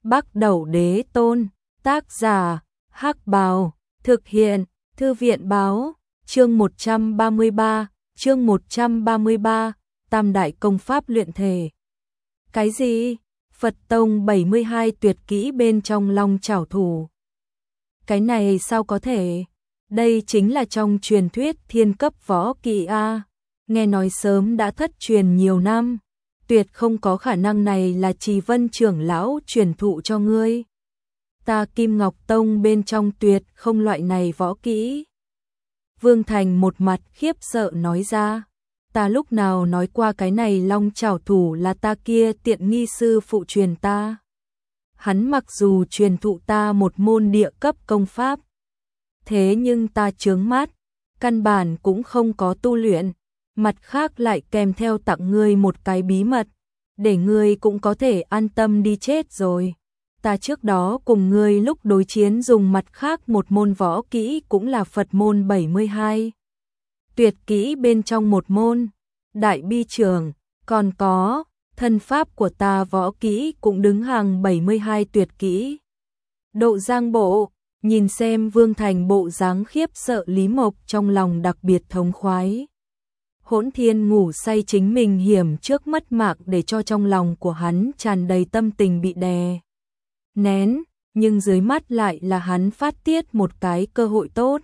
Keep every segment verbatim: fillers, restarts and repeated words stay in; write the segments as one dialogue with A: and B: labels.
A: Bắc Đẩu Đế Tôn, tác giả, Hắc Bào, thực hiện, Thư viện báo, chương một trăm ba mươi ba, chương một trăm ba mươi ba, Tam Đại Công Pháp luyện thể. Cái gì? Phật Tông bảy mươi hai tuyệt kỹ bên trong Long Chảo Thủ. Cái này sao có thể? Đây chính là trong truyền thuyết thiên cấp võ kỹ a. Nghe nói sớm đã thất truyền nhiều năm, tuyệt không có khả năng này là Trì Vân trưởng lão truyền thụ cho ngươi. Ta Kim Ngọc Tông bên trong tuyệt không loại này võ kỹ. Vương Thành một mặt khiếp sợ nói ra, ta lúc nào nói qua cái này Long Chảo Thủ là ta kia tiện nghi sư phụ truyền ta. Hắn mặc dù truyền thụ ta một môn địa cấp công pháp, thế nhưng ta chướng mắt, căn bản cũng không có tu luyện, mặt khác lại kèm theo tặng ngươi một cái bí mật, để ngươi cũng có thể an tâm đi chết rồi. Ta trước đó cùng ngươi lúc đối chiến dùng mặt khác một môn võ kỹ cũng là Phật môn bảy mươi hai. Tuyệt kỹ bên trong một môn, Đại Bi Trường, còn có, thân pháp của ta võ kỹ cũng đứng hàng bảy mươi hai tuyệt kỹ. Độ Giang Bộ, nhìn xem Vương Thành bộ dáng khiếp sợ Lý Mộc trong lòng đặc biệt thống khoái. Hỗn Thiên ngủ say chính mình hiểm trước mất mạng để cho trong lòng của hắn tràn đầy tâm tình bị đè nén, nhưng dưới mắt lại là hắn phát tiết một cái cơ hội tốt.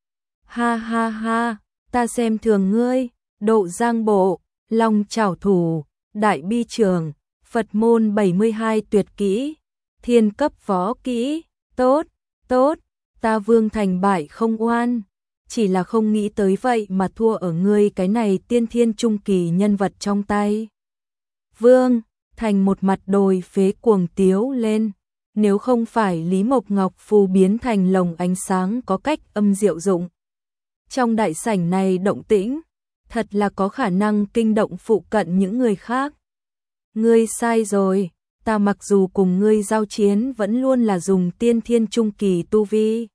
A: Ha ha ha, ta xem thường ngươi, Độ Giang Bộ, Long Chảo Thủ, Đại Bi Trường, Phật môn bảy mươi hai tuyệt kỹ, thiên cấp võ kỹ, tốt, tốt, ta Vương Thành bại không oan, chỉ là không nghĩ tới vậy mà thua ở ngươi cái này tiên thiên trung kỳ nhân vật trong tay. Vương Thành một mặt đồi phế cuồng tiếu lên, nếu không phải Lý Mộc Ngọc phù biến thành lồng ánh sáng có cách âm diệu dụng. Trong đại sảnh này động tĩnh, thật là có khả năng kinh động phụ cận những người khác. Ngươi sai rồi, ta mặc dù cùng ngươi giao chiến vẫn luôn là dùng tiên thiên trung kỳ tu vi.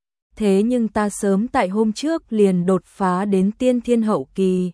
A: Thế nhưng ta sớm tại hôm trước liền đột phá đến tiên thiên hậu kỳ.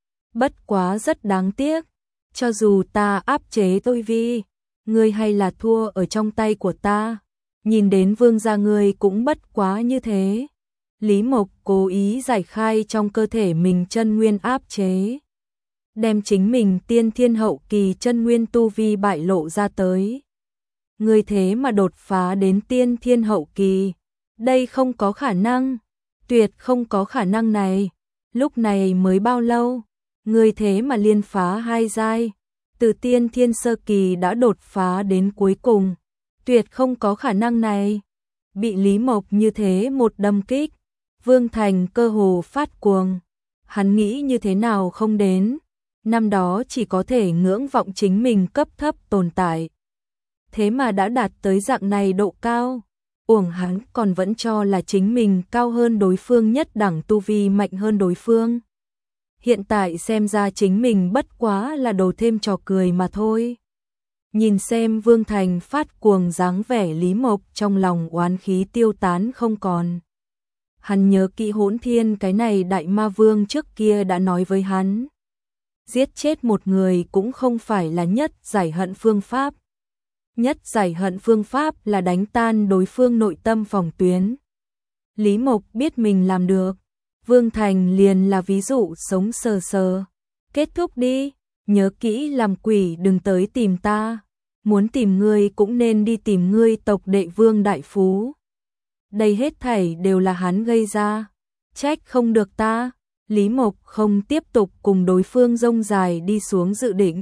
A: Bất quá rất đáng tiếc, cho dù ta áp chế tôi vi, ngươi hay là thua ở trong tay của ta. Nhìn đến vương gia ngươi cũng bất quá như thế. Lý Mộc cố ý giải khai trong cơ thể mình chân nguyên áp chế, đem chính mình tiên thiên hậu kỳ chân nguyên tu vi bại lộ ra tới. Ngươi thế mà đột phá đến tiên thiên hậu kỳ, đây không có khả năng, tuyệt không có khả năng này. Lúc này mới bao lâu, ngươi thế mà liên phá hai giai, từ tiên thiên sơ kỳ đã đột phá đến cuối cùng, tuyệt không có khả năng này. Bị Lý Mộc như thế một đâm kích, Vương Thành cơ hồ phát cuồng, hắn nghĩ như thế nào không đến, năm đó chỉ có thể ngưỡng vọng chính mình cấp thấp tồn tại. Thế mà đã đạt tới dạng này độ cao, uổng hắn còn vẫn cho là chính mình cao hơn đối phương nhất đẳng tu vi mạnh hơn đối phương. Hiện tại xem ra chính mình bất quá là đồ thêm trò cười mà thôi. Nhìn xem Vương Thành phát cuồng dáng vẻ Lý Mộc trong lòng oán khí tiêu tán không còn. Hắn nhớ kỹ Hỗn Thiên cái này đại ma vương trước kia đã nói với hắn. Giết chết một người cũng không phải là nhất giải hận phương pháp. Nhất giải hận phương pháp là đánh tan đối phương nội tâm phòng tuyến. Lý Mộc biết mình làm được. Vương Thành liền là ví dụ sống sờ sờ. Kết thúc đi, nhớ kỹ làm quỷ đừng tới tìm ta. Muốn tìm ngươi cũng nên đi tìm ngươi tộc đệ Vương Đại Phú. Đây hết thảy đều là hắn gây ra. Trách không được ta. Lý Mộc không tiếp tục cùng đối phương rông dài đi xuống dự định.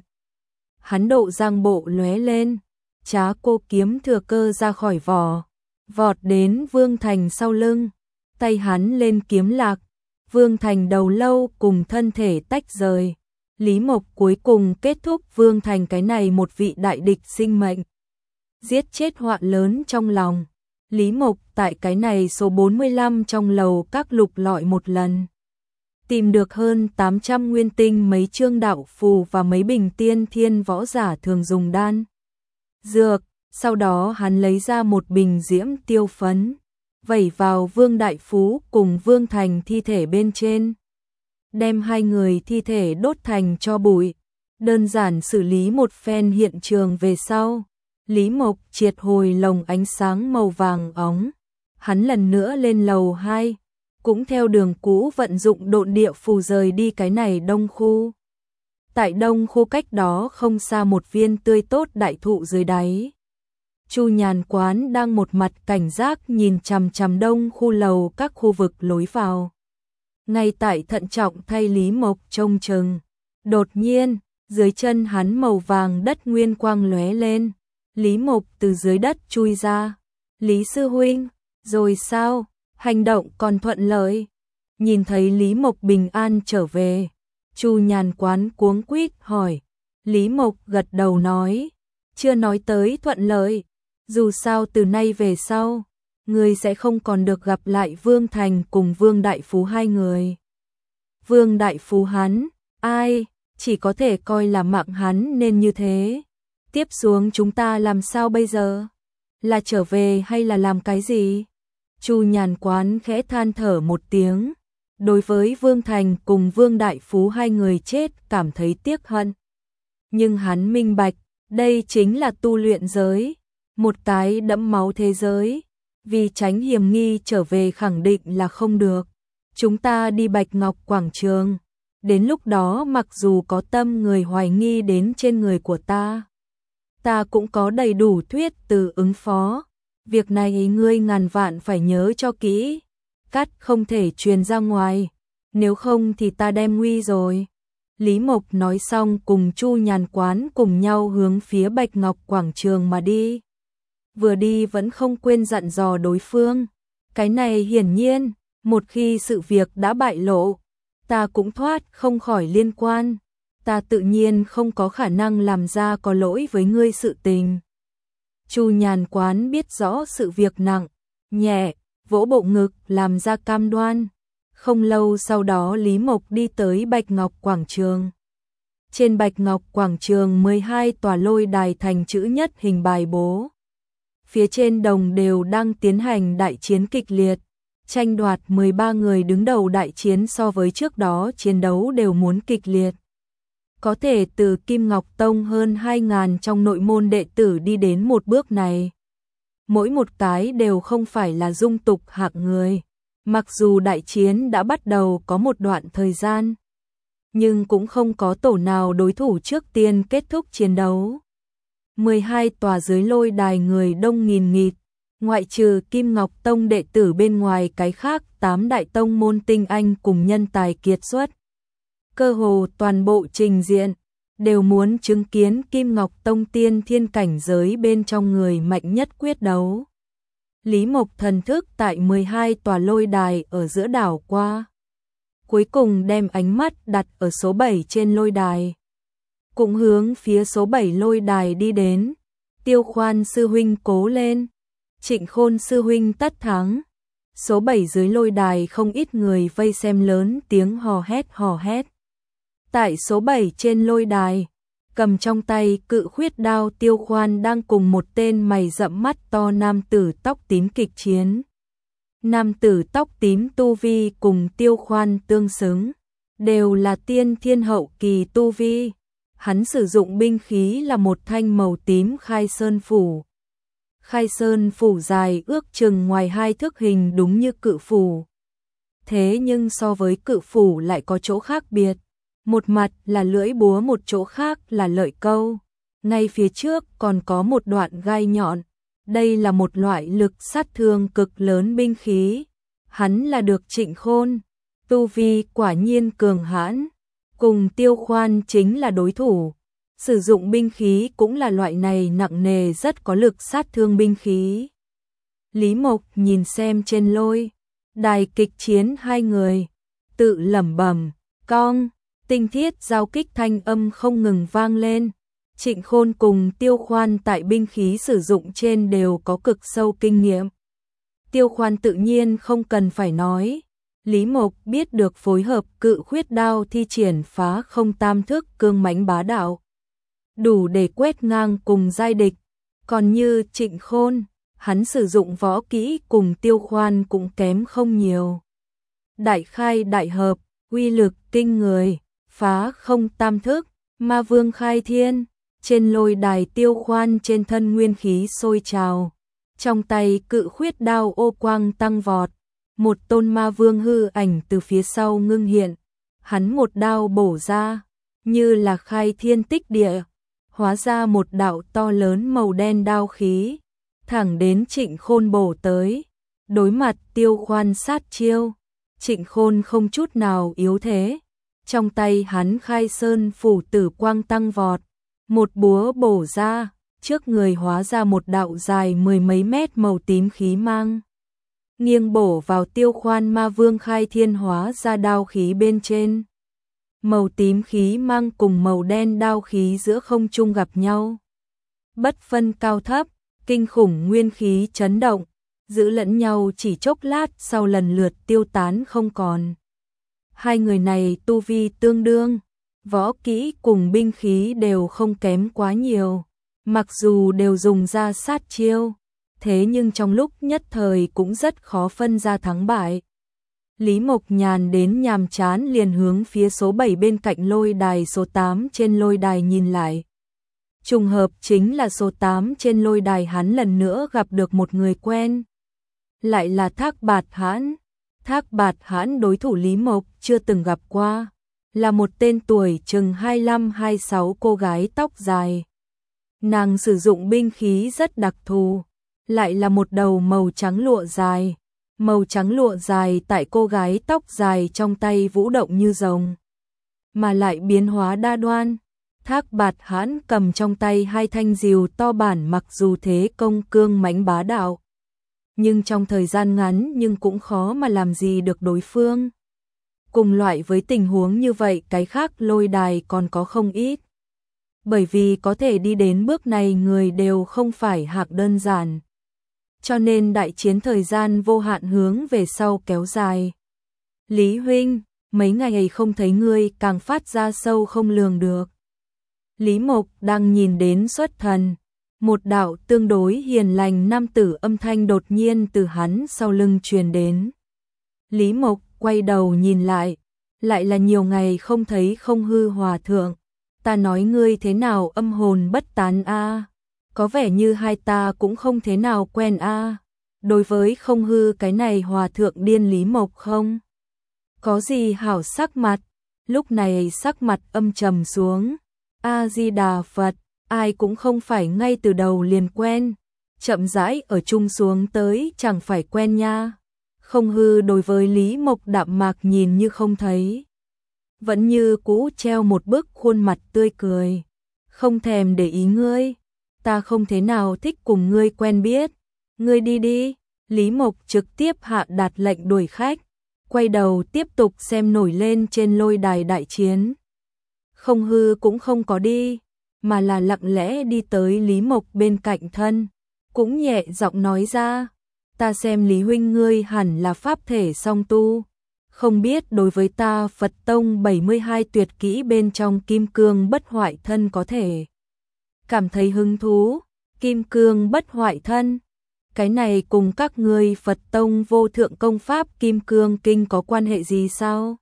A: Hắn Độ Giang Bộ lóe lên, Trá Cô kiếm thừa cơ ra khỏi vỏ, vọt đến Vương Thành sau lưng, tay hắn lên kiếm lạc, Vương Thành đầu lâu cùng thân thể tách rời. Lý Mộc cuối cùng kết thúc Vương Thành cái này một vị đại địch sinh mệnh, giết chết họa lớn trong lòng. Lý Mộc tại cái này số bốn mươi lăm trong lầu các lục lọi một lần, tìm được hơn tám trăm nguyên tinh, mấy chương đạo phù và mấy bình tiên thiên võ giả thường dùng đan dược. Sau đó hắn lấy ra một bình diễm tiêu phấn, vẩy vào Vương Đại Phú cùng Vương Thành thi thể bên trên, đem hai người thi thể đốt thành tro bụi. Đơn giản xử lý một phen hiện trường về sau, Lý Mộc triệt hồi lồng ánh sáng màu vàng óng. Hắn lần nữa lên lầu hai, cũng theo đường cũ vận dụng độn địa phù rời đi cái này đông khu. Tại đông khu cách đó không xa một viên tươi tốt đại thụ dưới đáy. Chu Nhàn Quán đang một mặt cảnh giác nhìn chằm chằm đông khu lầu các khu vực lối vào. Ngay tại thận trọng thay Lý Mộc trông chừng. Đột nhiên, dưới chân hắn màu vàng đất nguyên quang lóe lên. Lý Mộc từ dưới đất chui ra. Lý sư huynh, rồi sao? Hành động còn thuận lợi. Nhìn thấy Lý Mộc bình an trở về, Chu Nhàn Quán cuống quýt hỏi. Lý Mộc gật đầu nói, chưa nói tới thuận lợi. Dù sao từ nay về sau, người sẽ không còn được gặp lại Vương Thành cùng Vương Đại Phú hai người. Vương Đại Phú hắn, ai, chỉ có thể coi là mạng hắn nên như thế. Tiếp xuống chúng ta làm sao bây giờ? Là trở về hay là làm cái gì? Chu Nhàn Quán khẽ than thở một tiếng. Đối với Vương Thành cùng Vương Đại Phú hai người chết cảm thấy tiếc hận. Nhưng hắn minh bạch, đây chính là tu luyện giới. Một cái đẫm máu thế giới, vì tránh hiểm nghi trở về khẳng định là không được. Chúng ta đi Bạch Ngọc Quảng Trường, đến lúc đó mặc dù có tâm người hoài nghi đến trên người của ta, ta cũng có đầy đủ thuyết từ ứng phó. Việc này ngươi ngàn vạn phải nhớ cho kỹ, cắt không thể truyền ra ngoài, nếu không thì ta đem nguy rồi. Lý Mộc nói xong cùng Chu Nhàn Quán cùng nhau hướng phía Bạch Ngọc Quảng Trường mà đi. Vừa đi vẫn không quên dặn dò đối phương. Cái này hiển nhiên, một khi sự việc đã bại lộ, ta cũng thoát không khỏi liên quan. Ta tự nhiên không có khả năng làm ra có lỗi với ngươi sự tình. Chu Nhàn Quán biết rõ sự việc nặng, nhẹ, vỗ bộ ngực làm ra cam đoan. Không lâu sau đó Lý Mộc đi tới Bạch Ngọc Quảng Trường. Trên Bạch Ngọc Quảng Trường mười hai tòa lôi đài thành chữ nhất hình bài bố. Phía trên đồng đều đang tiến hành đại chiến kịch liệt, tranh đoạt mười ba người đứng đầu đại chiến so với trước đó chiến đấu đều muốn kịch liệt. Có thể từ Kim Ngọc Tông hơn hai nghìn trong nội môn đệ tử đi đến một bước này. Mỗi một cái đều không phải là dung tục hạng người. Mặc dù đại chiến đã bắt đầu có một đoạn thời gian, nhưng cũng không có tổ nào đối thủ trước tiên kết thúc chiến đấu. mười hai tòa dưới lôi đài người đông nghìn nghịt, ngoại trừ Kim Ngọc Tông đệ tử bên ngoài cái khác tám đại tông môn tinh anh cùng nhân tài kiệt xuất. Cơ hồ toàn bộ trình diện, đều muốn chứng kiến Kim Ngọc Tông tiên thiên cảnh giới bên trong người mạnh nhất quyết đấu. Lý Mộc thần thức tại mười hai tòa lôi đài ở giữa đảo qua. Cuối cùng đem ánh mắt đặt ở số bảy trên lôi đài. Cũng hướng phía số bảy lôi đài đi đến. Tiêu Khoan sư huynh cố lên. Trịnh Khôn sư huynh tất thắng. Số bảy dưới lôi đài không ít người vây xem lớn tiếng hò hét hò hét. Tại số bảy trên lôi đài, cầm trong tay cự khuyết đao Tiêu Khoan đang cùng một tên mày rậm mắt to nam tử tóc tím kịch chiến. Nam tử tóc tím tu vi cùng Tiêu Khoan tương xứng, đều là tiên thiên hậu kỳ tu vi. Hắn sử dụng binh khí là một thanh màu tím khai sơn phủ. Khai sơn phủ dài ước chừng ngoài hai thước hình đúng như cự phủ. Thế nhưng so với cự phủ lại có chỗ khác biệt. Một mặt là lưỡi búa, một chỗ khác là lợi câu. Ngay phía trước còn có một đoạn gai nhọn. Đây là một loại lực sát thương cực lớn binh khí. Hắn là được Trịnh Khôn. Tu vi quả nhiên cường hãn. Cùng Tiêu Khoan chính là đối thủ. Sử dụng binh khí cũng là loại này nặng nề rất có lực sát thương binh khí. Lý Mộc nhìn xem trên lôi đài kịch chiến hai người, tự lẩm bẩm, cong, tinh thiết giao kích thanh âm không ngừng vang lên. Trịnh Khôn cùng Tiêu Khoan tại binh khí sử dụng trên đều có cực sâu kinh nghiệm. Tiêu Khoan tự nhiên không cần phải nói. Lý Mộc biết được phối hợp cự khuyết đao thi triển phá không tam thức cương mãnh bá đạo, đủ để quét ngang cùng giai địch. Còn như Trịnh Khôn, hắn sử dụng võ kỹ cùng Tiêu Khoan cũng kém không nhiều. Đại khai đại hợp, uy lực kinh người, phá không tam thức, ma vương khai thiên, Trên lôi đài Tiêu Khoan trên thân nguyên khí sôi trào, trong tay cự khuyết đao ô quang tăng vọt, một tôn ma vương hư ảnh từ phía sau ngưng hiện, hắn một đao bổ ra, như là khai thiên tích địa, hóa ra một đạo to lớn màu đen đao khí, thẳng đến Trịnh Khôn bổ tới. Đối mặt Tiêu Khoan sát chiêu, Trịnh Khôn không chút nào yếu thế, trong tay hắn khai sơn phủ tử quang tăng vọt, một búa bổ ra, trước người hóa ra một đạo dài mười mấy mét màu tím khí mang, nghiêng bổ vào Tiêu Khoan ma vương khai thiên hóa ra đao khí bên trên. Màu tím khí mang cùng màu đen đao khí giữa không trung gặp nhau, bất phân cao thấp, kinh khủng nguyên khí chấn động, giữ lẫn nhau chỉ chốc lát sau lần lượt tiêu tán không còn. Hai người này tu vi tương đương, võ kỹ cùng binh khí đều không kém quá nhiều, mặc dù đều dùng ra sát chiêu, thế nhưng trong lúc nhất thời cũng rất khó phân ra thắng bại. Lý Mộc nhàn đến nhàm chán liền hướng phía số bảy bên cạnh lôi đài số tám trên lôi đài nhìn lại. Trùng hợp chính là số tám trên lôi đài hắn lần nữa gặp được một người quen. Lại là Thác Bạt Hãn. Thác Bạt Hãn đối thủ Lý Mộc chưa từng gặp qua, là một tên tuổi chừng hai mươi lăm hai mươi sáu cô gái tóc dài. Nàng sử dụng binh khí rất đặc thù, lại là một đầu màu trắng lụa dài. Màu trắng lụa dài tại cô gái tóc dài trong tay vũ động như rồng, mà lại biến hóa đa đoan. Thác Bạt Hãn cầm trong tay hai thanh rìu to bản, mặc dù thế công cương mãnh bá đạo, nhưng trong thời gian ngắn nhưng cũng khó mà làm gì được đối phương. Cùng loại với tình huống như vậy cái khác lôi đài còn có không ít. Bởi vì có thể đi đến bước này người đều không phải hạng đơn giản. Cho nên đại chiến thời gian vô hạn hướng về sau kéo dài. Lý huynh, mấy ngày không thấy ngươi càng phát ra sâu không lường được. Lý Mộc đang nhìn đến xuất thần, một đạo tương đối hiền lành nam tử âm thanh đột nhiên từ hắn sau lưng truyền đến. Lý Mộc quay đầu nhìn lại, lại là nhiều ngày không thấy Không Hư hòa thượng. Ta nói ngươi thế nào âm hồn bất tán a? Có vẻ như hai ta cũng không thế nào quen a. Đối với Không Hư cái này hòa thượng điên Lý Mộc không có gì hảo sắc mặt, lúc này sắc mặt âm trầm xuống. A Di Đà Phật, ai cũng không phải ngay từ đầu liền quen, chậm rãi ở chung xuống tới chẳng phải quen nha. Không Hư đối với Lý Mộc đạm mạc nhìn như không thấy, vẫn như cũ treo một bức khuôn mặt tươi cười, không thèm để ý ngươi, ta không thế nào thích cùng ngươi quen biết, ngươi đi đi. Lý Mộc trực tiếp hạ đạt lệnh đuổi khách, quay đầu tiếp tục xem nổi lên trên lôi đài đại chiến. Không Hư cũng không có đi, mà là lặng lẽ đi tới Lý Mộc bên cạnh thân, cũng nhẹ giọng nói ra, ta xem Lý huynh ngươi hẳn là pháp thể song tu, không biết đối với ta Phật tông bảy mươi hai tuyệt kỹ bên trong Kim Cương Bất Hoại Thân có thể cảm thấy hứng thú. Kim Cương Bất Hoại Thân, cái này cùng các ngươi Phật tông vô thượng công pháp Kim Cương Kinh có quan hệ gì sao?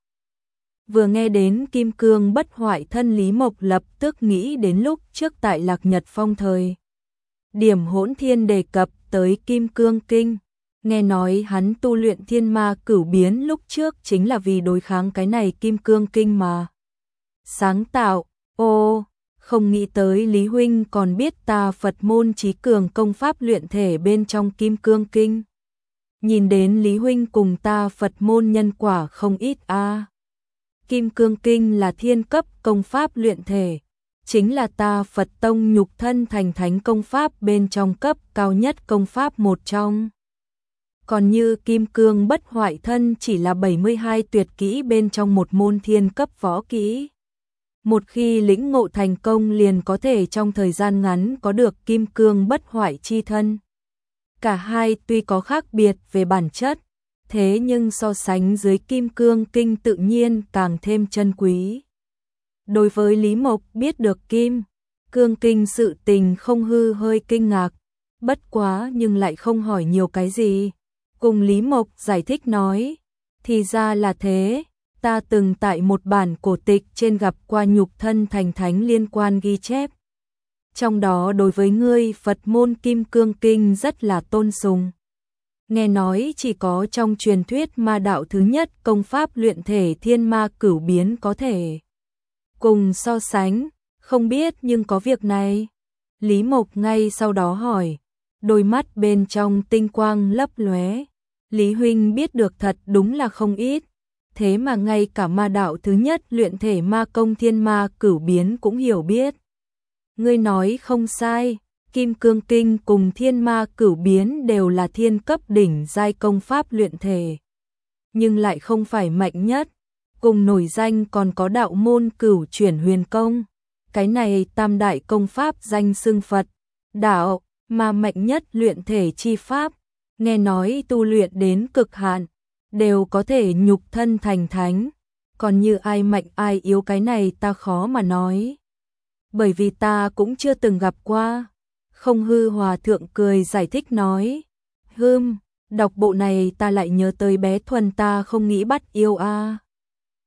A: Vừa nghe đến Kim Cương Bất Hoại Thân, Lý Mộc lập tức nghĩ đến lúc trước tại Lạc Nhật Phong thời điểm Hỗn Thiên đề cập tới Kim Cương Kinh, nghe nói hắn tu luyện Thiên Ma Cửu Biến lúc trước chính là vì đối kháng cái này Kim Cương Kinh mà sáng tạo. Ô, không nghĩ tới Lý huynh còn biết ta Phật môn trí cường công pháp luyện thể bên trong Kim Cương Kinh. Nhìn đến Lý huynh cùng ta Phật môn nhân quả không ít a. Kim Cương Kinh là thiên cấp công pháp luyện thể, chính là ta Phật tông nhục thân thành thánh công pháp bên trong cấp cao nhất công pháp một trong. Còn như Kim Cương Bất Hoại Thân chỉ là bảy mươi hai tuyệt kỹ bên trong một môn thiên cấp võ kỹ. Một khi lĩnh ngộ thành công liền có thể trong thời gian ngắn có được Kim Cương Bất Hoại chi thân. Cả hai tuy có khác biệt về bản chất, thế nhưng so sánh dưới Kim Cương Kinh tự nhiên càng thêm chân quý. Đối với Lý Mộc biết được Kim Cương Kinh sự tình, Không Hư hơi kinh ngạc, bất quá nhưng lại không hỏi nhiều cái gì. Cùng Lý Mộc giải thích nói, thì ra là thế, ta từng tại một bản cổ tịch trên gặp qua nhục thân thành thánh liên quan ghi chép. trong đó đối với ngươi Phật môn Kim Cương Kinh rất là tôn sùng. Nghe nói chỉ có trong truyền thuyết ma đạo thứ nhất công pháp luyện thể thiên ma cửu biến có thể cùng so sánh, không biết nhưng có việc này. Lý Mộc ngay sau đó hỏi, đôi mắt bên trong tinh quang lấp lóe. Lý huynh biết được thật đúng là không ít, thế mà ngay cả ma đạo thứ nhất luyện thể ma công thiên ma cửu biến cũng hiểu biết. Ngươi nói không sai, Kim Cương Kinh cùng thiên ma cửu biến đều là thiên cấp đỉnh giai công pháp luyện thể, nhưng lại không phải mạnh nhất, cùng nổi danh còn có đạo môn cửu chuyển huyền công. Cái này tam đại công pháp danh xưng Phật, đạo, mà mạnh nhất luyện thể chi pháp, nghe nói tu luyện đến cực hạn, đều có thể nhục thân thành thánh, còn như ai mạnh ai yếu cái này ta khó mà nói. Bởi vì ta cũng chưa từng gặp qua. Không Hư Hòa Thượng cười giải thích nói, hưm, đọc bộ này ta lại nhớ tới bé Thuần ta không nghĩ bắt yêu a.